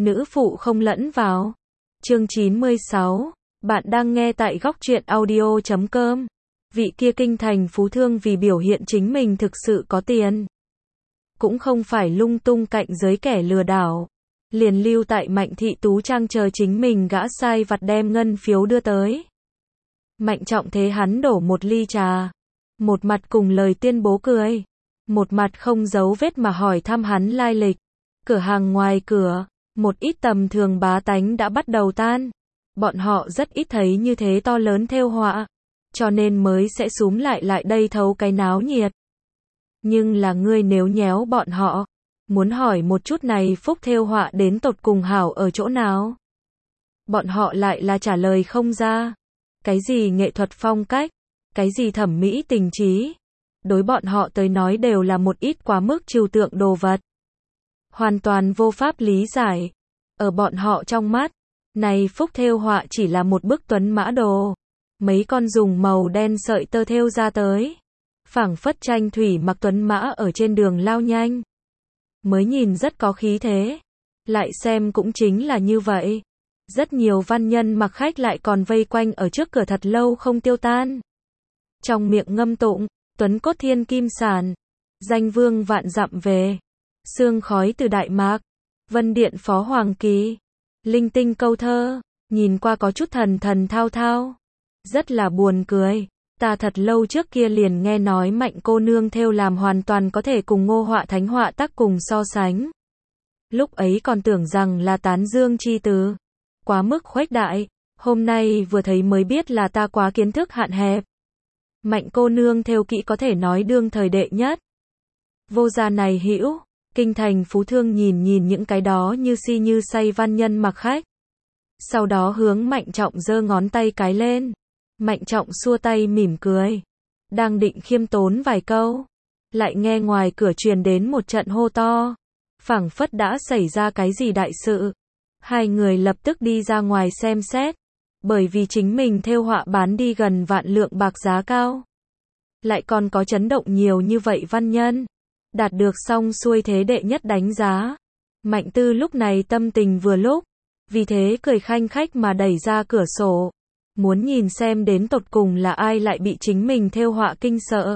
nữ phụ không lẫn vào. Chương 96, bạn đang nghe tại góc truyện audio.com. Vị kia kinh thành phú thương vì biểu hiện chính mình thực sự có tiền, cũng không phải lung tung cạnh giới kẻ lừa đảo, liền lưu tại Mạnh thị tú trang chờ chính mình gã sai vặt đem ngân phiếu đưa tới. Mạnh Trọng thế hắn đổ một ly trà, một mặt cùng lời tuyên bố cười, một mặt không giấu vết mà hỏi thăm hắn lai lịch. Cửa hàng ngoài cửa, một ít tầm thường bá tánh đã bắt đầu tan. Bọn họ rất ít thấy như thế to lớn thêu họa, cho nên mới sẽ xúm lại đây thấu cái náo nhiệt. Nhưng là ngươi nếu nhéo bọn họ, muốn hỏi một chút này phúc thêu họa đến tột cùng hảo ở chỗ nào? Bọn họ lại là trả lời không ra. Cái gì nghệ thuật phong cách, cái gì thẩm mỹ tình trí, đối bọn họ tới nói đều là một ít quá mức trừu tượng đồ vật. Hoàn toàn vô pháp lý giải. Ở bọn họ trong mắt, này phúc thêu họa chỉ là một bức tuấn mã đồ. Mấy con dùng màu đen sợi tơ thêu ra tới. Phảng phất tranh thủy mặc tuấn mã ở trên đường lao nhanh. Mới nhìn rất có khí thế. Lại xem cũng chính là như vậy. Rất nhiều văn nhân mặc khách lại còn vây quanh ở trước cửa thật lâu không tiêu tan. Trong miệng ngâm tụng, tuấn cốt thiên kim sản, danh vương vạn dặm về, sương khói từ Đại Mạc, vân điện phó hoàng kỳ, linh tinh câu thơ, nhìn qua có chút thần thần thao thao. Rất là buồn cười, ta thật lâu trước kia liền nghe nói Mạnh cô nương thêu làm hoàn toàn có thể cùng Ngô họa thánh họa tác cùng so sánh. Lúc ấy còn tưởng rằng là tán dương chi từ. Quá mức khuếch đại, hôm nay vừa thấy mới biết là ta quá kiến thức hạn hẹp. Mạnh cô nương thêu kỹ có thể nói đương thời đệ nhất. Vô gia này hữu, kinh thành phú thương nhìn những cái đó như si như say văn nhân mặc khách. Sau đó hướng Mạnh Trọng giơ ngón tay cái lên. Mạnh Trọng xua tay mỉm cười. Đang định khiêm tốn vài câu. Lại nghe ngoài cửa truyền đến một trận hô to. Phảng phất đã xảy ra cái gì đại sự. Hai người lập tức đi ra ngoài xem xét. Bởi vì chính mình thêu họa bán đi gần vạn lượng bạc giá cao. Lại còn có chấn động nhiều như vậy văn nhân. Đạt được xong xuôi thế đệ nhất đánh giá. Mạnh Tư lúc này tâm tình vừa lúc. Vì thế cười khanh khách mà đẩy ra cửa sổ. Muốn nhìn xem đến tột cùng là ai lại bị chính mình thêu họa kinh sợ.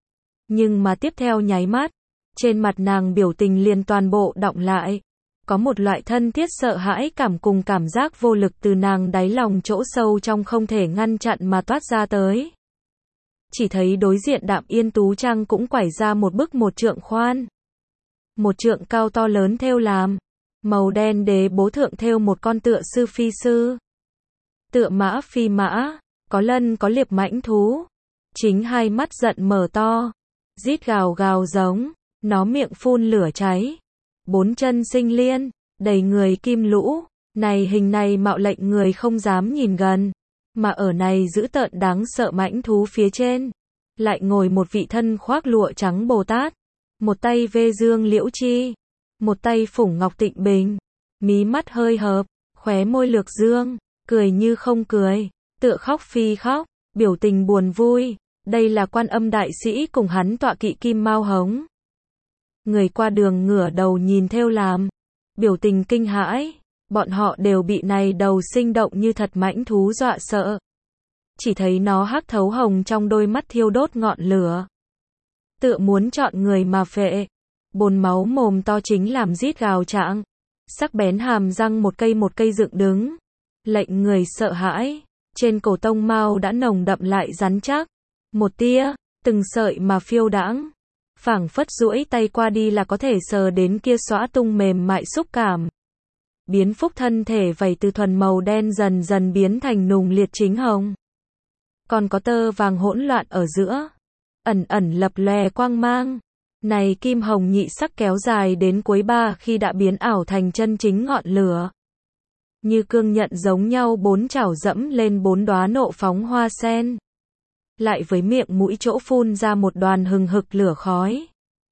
Nhưng mà tiếp theo nháy mắt. Trên mặt nàng biểu tình liền toàn bộ đọng lại. Có một loại thân thiết sợ hãi cảm cùng cảm giác vô lực từ nàng đáy lòng chỗ sâu trong không thể ngăn chặn mà toát ra tới. Chỉ thấy đối diện Đạm Yên tú trang cũng quải ra một bức một trượng khoan. Một trượng cao to lớn thêu làm. Màu đen đế bố thượng thêu một con tựa sư phi sư. Tựa mã phi mã, có lân có liệp mãnh thú. Chính hai mắt giận mở to. Rít gào gào giống, nó miệng phun lửa cháy. Bốn chân sinh liên, đầy người kim lũ, này hình này mạo lệnh người không dám nhìn gần, mà ở này dữ tợn đáng sợ mãnh thú phía trên, lại ngồi một vị thân khoác lụa trắng Bồ Tát, một tay vê dương liễu chi, một tay phủng ngọc tịnh bình, mí mắt hơi hợp, khóe môi lược dương, cười như không cười, tựa khóc phi khóc, biểu tình buồn vui, đây là Quan Âm đại sĩ cùng hắn tọa kỵ kim mao hống. Người qua đường ngửa đầu nhìn thêu làm, biểu tình kinh hãi, bọn họ đều bị này đầu sinh động như thật mãnh thú dọa sợ. Chỉ thấy nó hắc thấu hồng trong đôi mắt thiêu đốt ngọn lửa. Tựa muốn chọn người mà phệ, bồn máu mồm to chính làm rít gào trạng, sắc bén hàm răng một cây dựng đứng, lệnh người sợ hãi, trên cổ tông mao đã nồng đậm lại rắn chắc, một tia, từng sợi mà phiêu đãng. Phảng phất duỗi tay qua đi là có thể sờ đến kia xõa tung mềm mại xúc cảm. Biến phúc thân thể vảy từ thuần màu đen dần dần biến thành nùng liệt chính hồng. Còn có tơ vàng hỗn loạn ở giữa, ẩn ẩn lập lòe quang mang. Này kim hồng nhị sắc kéo dài đến cuối ba khi đã biến ảo thành chân chính ngọn lửa. Như cương nhận giống nhau bốn chảo dẫm lên bốn đóa nộ phóng hoa sen. Lại với miệng mũi chỗ phun ra một đoàn hừng hực lửa khói.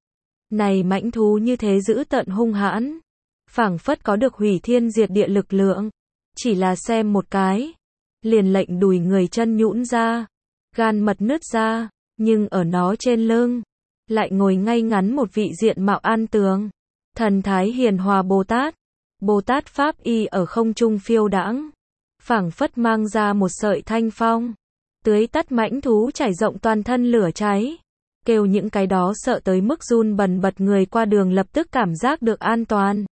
Này mãnh thú như thế dữ tợn hung hãn, phảng phất có được hủy thiên diệt địa lực lượng, chỉ là xem một cái, liền lệnh đùi người chân nhũn ra, gan mật nứt ra, nhưng ở nó trên lưng, lại ngồi ngay ngắn một vị diện mạo an tường, thần thái hiền hòa Bồ Tát, Bồ Tát Pháp Y ở không trung phiêu đãng, phảng phất mang ra một sợi thanh phong, tưới tắt mãnh thú trải rộng toàn thân lửa cháy, kêu những cái đó sợ tới mức run bần bật người qua đường lập tức cảm giác được an toàn.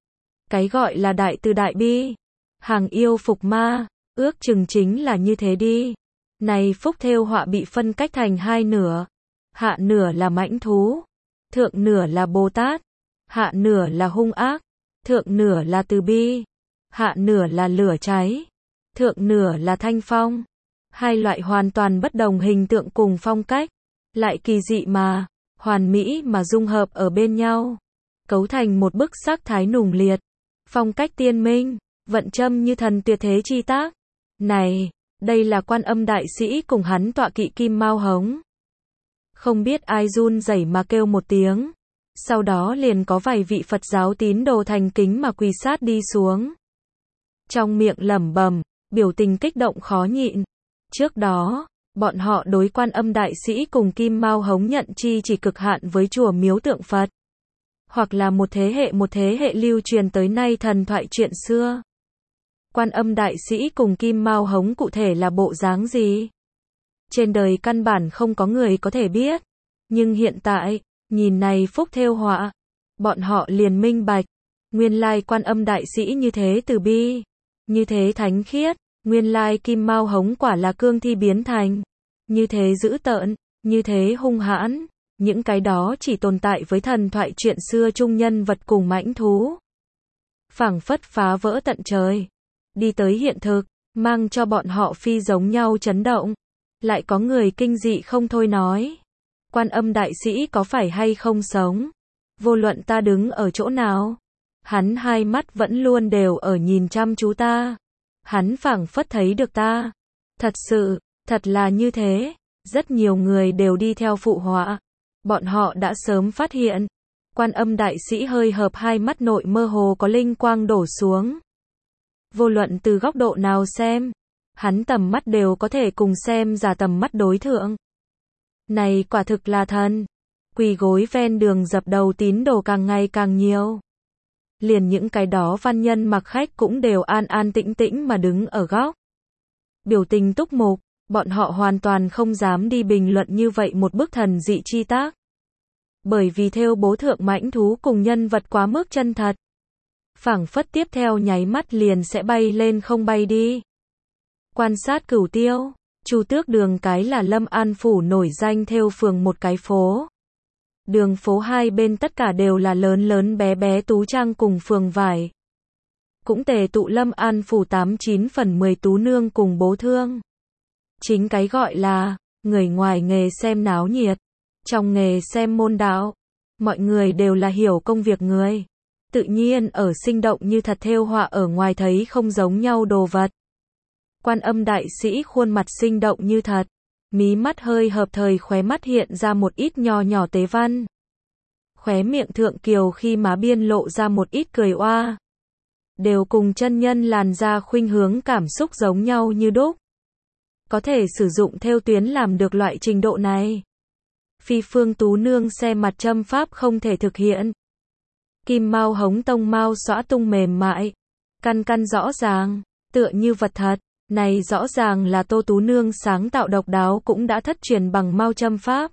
Cái gọi là đại từ đại bi, hàng yêu phục ma, ước chừng chính là như thế đi. Này phúc thêu họa bị phân cách thành hai nửa, hạ nửa là mãnh thú, thượng nửa là Bồ Tát, hạ nửa là hung ác, thượng nửa là từ bi, hạ nửa là lửa cháy, thượng nửa là thanh phong. Hai loại hoàn toàn bất đồng hình tượng cùng phong cách, lại kỳ dị mà, hoàn mỹ mà dung hợp ở bên nhau, cấu thành một bức sắc thái nùng liệt, phong cách tiên minh, vận châm như thần tuyệt thế chi tác. Này, đây là Quan Âm Đại Sĩ cùng hắn tọa kỵ Kim Mao Hống. Không biết ai run rẩy mà kêu một tiếng, sau đó liền có vài vị Phật giáo tín đồ thành kính mà quỳ sát đi xuống. Trong miệng lẩm bẩm, biểu tình kích động khó nhịn. Trước đó, bọn họ đối Quan Âm Đại Sĩ cùng Kim Mao Hống nhận chi chỉ cực hạn với chùa miếu tượng Phật, hoặc là một thế hệ lưu truyền tới nay thần thoại chuyện xưa. Quan Âm Đại Sĩ cùng Kim Mao Hống cụ thể là bộ dáng gì? Trên đời căn bản không có người có thể biết. Nhưng hiện tại, nhìn này phúc thêu họa, bọn họ liền minh bạch. Nguyên lai Quan Âm Đại Sĩ như thế từ bi, như thế thánh khiết. Nguyên lai Kim Mao Hống quả là cương thi biến thành, như thế dữ tợn, như thế hung hãn. Những cái đó chỉ tồn tại với thần thoại chuyện xưa chung nhân vật cùng mãnh thú. Phảng phất phá vỡ tận trời, đi tới hiện thực, mang cho bọn họ phi giống nhau chấn động. Lại có người kinh dị không thôi nói, Quan Âm Đại Sĩ có phải hay không sống? Vô luận ta đứng ở chỗ nào, hắn hai mắt vẫn luôn đều ở nhìn chăm chú ta. Hắn phảng phất thấy được ta. Thật sự, thật là như thế. Rất nhiều người đều đi theo phụ họa. Bọn họ đã sớm phát hiện, Quan Âm Đại Sĩ hơi hợp hai mắt nội mơ hồ có linh quang đổ xuống. Vô luận từ góc độ nào xem, hắn tầm mắt đều có thể cùng xem giả tầm mắt đối thượng. Này quả thực là thần. Quỳ gối ven đường dập đầu tín đồ càng ngày càng nhiều. Liền những cái đó văn nhân mặc khách cũng đều an an tĩnh tĩnh mà đứng ở góc. Biểu tình túc mục, bọn họ hoàn toàn không dám đi bình luận như vậy một bức thần dị chi tác. Bởi vì thêu bố thượng mãnh thú cùng nhân vật quá mức chân thật. Phảng phất tiếp theo nháy mắt liền sẽ bay lên không bay đi. Quan sát Cửu Tiêu, Chu Tước đường cái là Lâm An phủ nổi danh thêu phường một cái phố. Đường phố hai bên tất cả đều là lớn lớn bé bé tú trang cùng phường vải. Cũng tề tụ Lâm An phủ 89 phần 10 tú nương cùng bố thương. Chính cái gọi là, người ngoài nghề xem náo nhiệt, trong nghề xem môn đạo. Mọi người đều là hiểu công việc người. Tự nhiên ở sinh động như thật thêu họa ở ngoài thấy không giống nhau đồ vật. Quan Âm Đại Sĩ khuôn mặt sinh động như thật. Mí mắt hơi hợp thời khóe mắt hiện ra một ít nho nhỏ tế văn. Khóe miệng thượng kiều khi má biên lộ ra một ít cười oa. Đều cùng chân nhân làn da khuynh hướng cảm xúc giống nhau như đúc. Có thể sử dụng thêu tuyến làm được loại trình độ này. Phi phương tú nương xe mặt châm pháp không thể thực hiện. Kim Mao Hống tông mao xõa tung mềm mại. Căn căn rõ ràng, tựa như vật thật. Này rõ ràng là Tô Tú Nương sáng tạo độc đáo cũng đã thất truyền bằng mao châm pháp.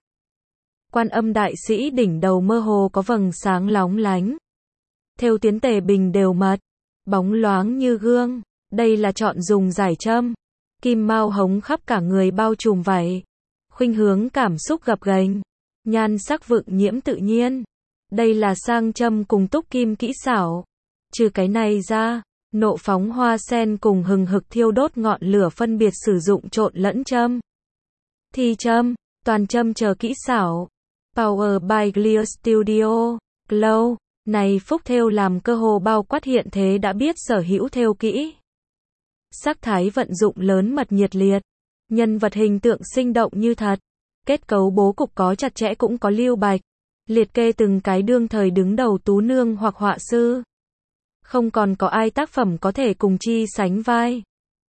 Quan Âm Đại Sĩ đỉnh đầu mơ hồ có vầng sáng lóng lánh. Thêu tuyến tề bình đều mật, bóng loáng như gương. Đây là chọn dùng giải châm. Kim Mao Hống khắp cả người bao trùm vảy. Khuynh hướng cảm xúc gập ghềnh, nhan sắc vượng nhiễm tự nhiên. Đây là sang châm cùng túc kim kỹ xảo. Trừ cái này ra, nộ phóng hoa sen cùng hừng hực thiêu đốt ngọn lửa phân biệt sử dụng trộn lẫn châm, thi châm, toàn châm chờ kỹ xảo. Power by Clear Studio, Glow, này phúc thêu làm cơ hồ bao quát hiện thế đã biết sở hữu thêu kỹ. Sắc thái vận dụng lớn mật nhiệt liệt, nhân vật hình tượng sinh động như thật, kết cấu bố cục có chặt chẽ cũng có lưu bạch, liệt kê từng cái đương thời đứng đầu tú nương hoặc họa sư. Không còn có ai tác phẩm có thể cùng chi sánh vai.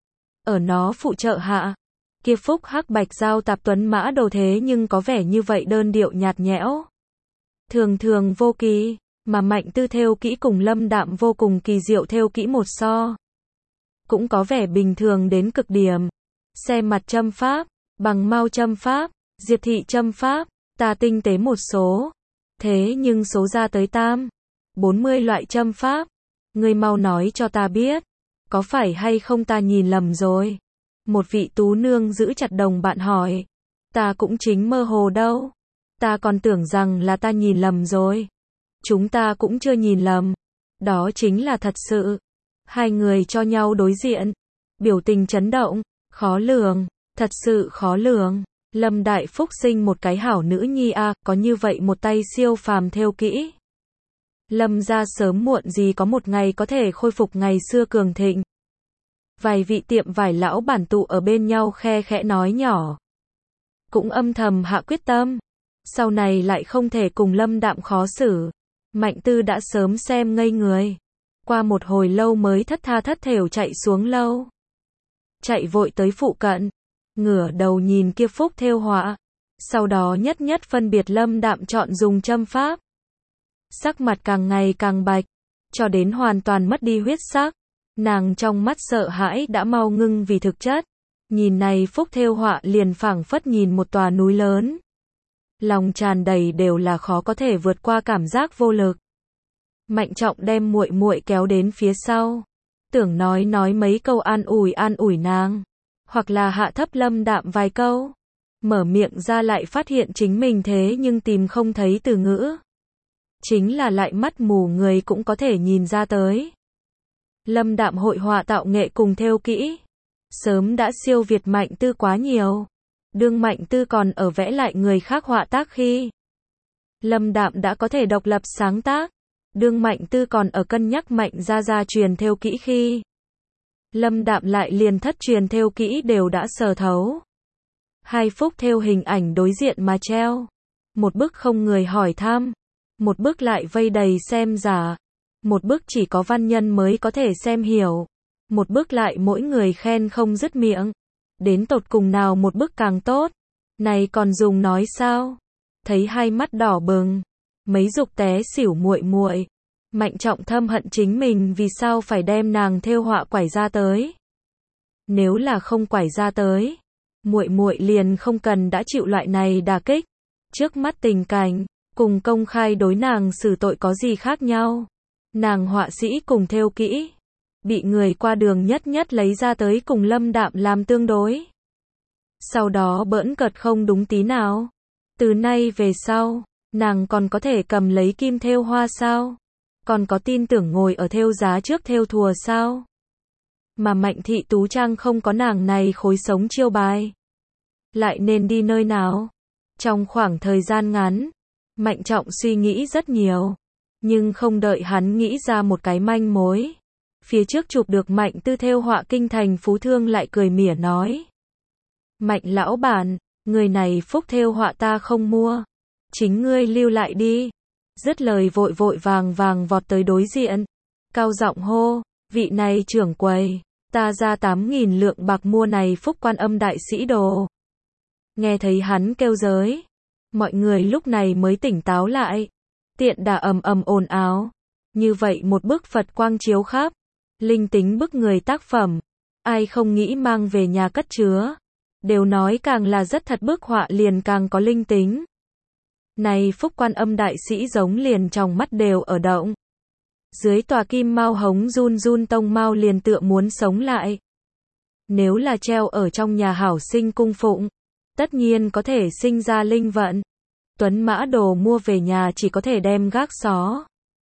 Ở nó phụ trợ hạ, kia phúc hắc bạch giao tạp tuấn mã đồ thế nhưng có vẻ như vậy đơn điệu nhạt nhẽo. Thường thường vô kỳ, Mà Mạnh Tư thêu kỹ cùng Lâm Đạm vô cùng kỳ diệu thêu kỹ một so. Cũng có vẻ bình thường đến cực điểm. Xem mặt châm pháp, bằng mau châm pháp, Diệp thị châm pháp, ta tinh tế một số. Thế nhưng số ra tới 40 loại châm pháp. Ngươi mau nói cho ta biết. Có phải hay không ta nhìn lầm rồi? Một vị tú nương giữ chặt đồng bạn hỏi. Ta cũng chính mơ hồ đâu. Ta còn tưởng rằng là ta nhìn lầm rồi. Chúng ta cũng chưa nhìn lầm. Đó chính là thật sự. Hai người cho nhau đối diện. Biểu tình chấn động. Khó lường. Thật sự khó lường. Lâm Đại Phúc sinh một cái hảo nữ nhi a, có như vậy một tay siêu phàm thêu kỹ. Lâm gia sớm muộn gì có một ngày có thể khôi phục ngày xưa cường thịnh. Vài vị tiệm vải lão bản tụ ở bên nhau khe khẽ nói nhỏ. Cũng âm thầm hạ quyết tâm. Sau này lại không thể cùng Lâm Đạm khó xử. Mạnh Tư đã sớm xem ngây người. Qua một hồi lâu mới thất tha thất thểu chạy xuống lâu. Chạy vội tới phụ cận. Ngửa đầu nhìn kia phúc thêu họa. Sau đó nhất nhất phân biệt Lâm Đạm chọn dùng châm pháp. Sắc mặt càng ngày càng bạch. Cho đến hoàn toàn mất đi huyết sắc. Nàng trong mắt sợ hãi đã mau ngưng vì thực chất. Nhìn này phúc thêu họa liền phảng phất nhìn một tòa núi lớn. Lòng tràn đầy đều là khó có thể vượt qua cảm giác vô lực. Mạnh Trọng đem muội muội kéo đến phía sau. Tưởng nói mấy câu an ủi nàng. Hoặc là hạ thấp Lâm Đạm vài câu. Mở miệng ra lại phát hiện chính mình thế nhưng tìm không thấy từ ngữ. Chính là lại mắt mù người cũng có thể nhìn ra tới. Lâm Đạm hội họa tạo nghệ cùng thêu kỹ. Sớm đã siêu việt Mạnh Tư quá nhiều. Đương Mạnh Tư còn ở vẽ lại người khác họa tác khi. Lâm Đạm đã có thể độc lập sáng tác. Đương Mạnh Tư còn ở cân nhắc Mạnh gia truyền thêu kỹ khi. Lâm Đạm lại liền thất truyền thêu kỹ đều đã sờ thấu. Hai phúc thêu hình ảnh đối diện mà treo. Một bức không người hỏi thăm. Một bức lại vây đầy xem giả. Một bức chỉ có văn nhân mới có thể xem hiểu. Một bức lại mỗi người khen không dứt miệng. Đến tột cùng nào một bức càng tốt. Này còn dùng nói sao? Thấy hai mắt đỏ bừng. Mấy dục té xỉu muội muội. Mạnh Trọng thâm hận chính mình vì sao phải đem nàng thêu họa quải ra tới. Nếu là không quải ra tới, muội muội liền không cần đã chịu loại này đả kích. Trước mắt tình cảnh, cùng công khai đối nàng xử tội có gì khác nhau. Nàng họa sĩ cùng thêu kỹ, bị người qua đường nhất nhất lấy ra tới cùng Lâm Đạm làm tương đối. Sau đó bỡn cợt không đúng tí nào. Từ nay về sau, nàng còn có thể cầm lấy kim thêu hoa sao? Còn có tin tưởng ngồi ở thêu giá trước thêu thùa sao? Mà Mạnh thị tú trang không có nàng này khối sống chiêu bài. Lại nên đi nơi nào? Trong khoảng thời gian ngắn, Mạnh Trọng suy nghĩ rất nhiều. Nhưng không đợi hắn nghĩ ra một cái manh mối. Phía trước chụp được Mạnh Tư thêu họa kinh thành phú thương lại cười mỉa nói. Mạnh lão bản, người này phúc thêu họa ta không mua. Chính ngươi lưu lại đi. Dứt lời vội vội vàng vọt tới đối diện. Cao giọng hô, vị này trưởng quầy, ta ra 8.000 lượng bạc mua này phúc Quan Âm đại sĩ đồ. Nghe thấy hắn kêu giới. Mọi người lúc này mới tỉnh táo lại. Tiện đà ầm ầm ồn ào. Như vậy một bức Phật quang chiếu khắp. Linh tính bức người tác phẩm. Ai không nghĩ mang về nhà cất chứa. Đều nói càng là rất thật bức họa liền càng có linh tính. Này phúc Quan Âm đại sĩ giống liền trong mắt đều ở động. Dưới tòa kim mao hống run run tông mao liền tựa muốn sống lại. Nếu là treo ở trong nhà hảo sinh cung phụng, tất nhiên có thể sinh ra linh vận. Tuấn mã đồ mua về nhà chỉ có thể đem gác xó.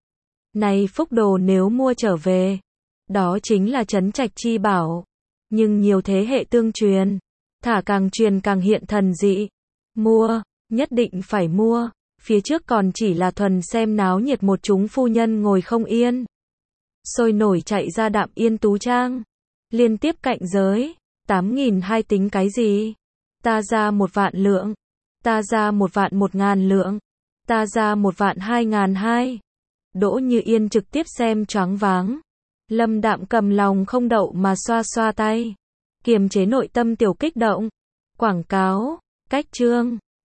Này phúc đồ nếu mua trở về, đó chính là trấn trạch chi bảo. Nhưng nhiều thế hệ tương truyền, thả càng truyền càng hiện thần dị. Mua, nhất định phải mua. Phía trước còn chỉ là thuần xem náo nhiệt một chúng phu nhân ngồi không yên. Sôi nổi chạy ra Đạm Yên tú trang. Liên tiếp cạnh giới. 8.200 tính cái gì? Ta ra 1.000.000 lượng. Ta ra 1.000.000 lượng. Ta ra 1.200.000. Đỗ Như Yên trực tiếp xem choáng váng. Lâm Đạm cầm lòng không đậu mà xoa xoa tay. Kiềm chế nội tâm tiểu kích động. Quảng cáo, cách chương.